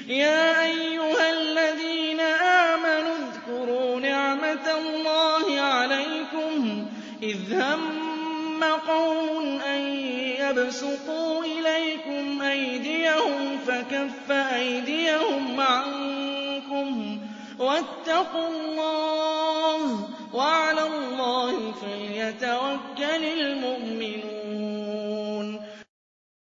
يَا أَيُّهَا الَّذِينَ آمَنُوا اذْكُرُوا نِعْمَةَ اللَّهِ عَلَيْكُمْ إِذْ هَمَّ قَوْمٌ أَن يَبْسُطُوا إِلَيْكُمْ أَيْدِيَهُمْ فَكَفَّ أَيْدِيَهُمْ عَنكُمْ ۖ وَاتَّقُوا اللَّهَ ۚ وَعَلَى اللَّهِ فَلْيَتَوَكَّلِ الْمُؤْمِنُونَ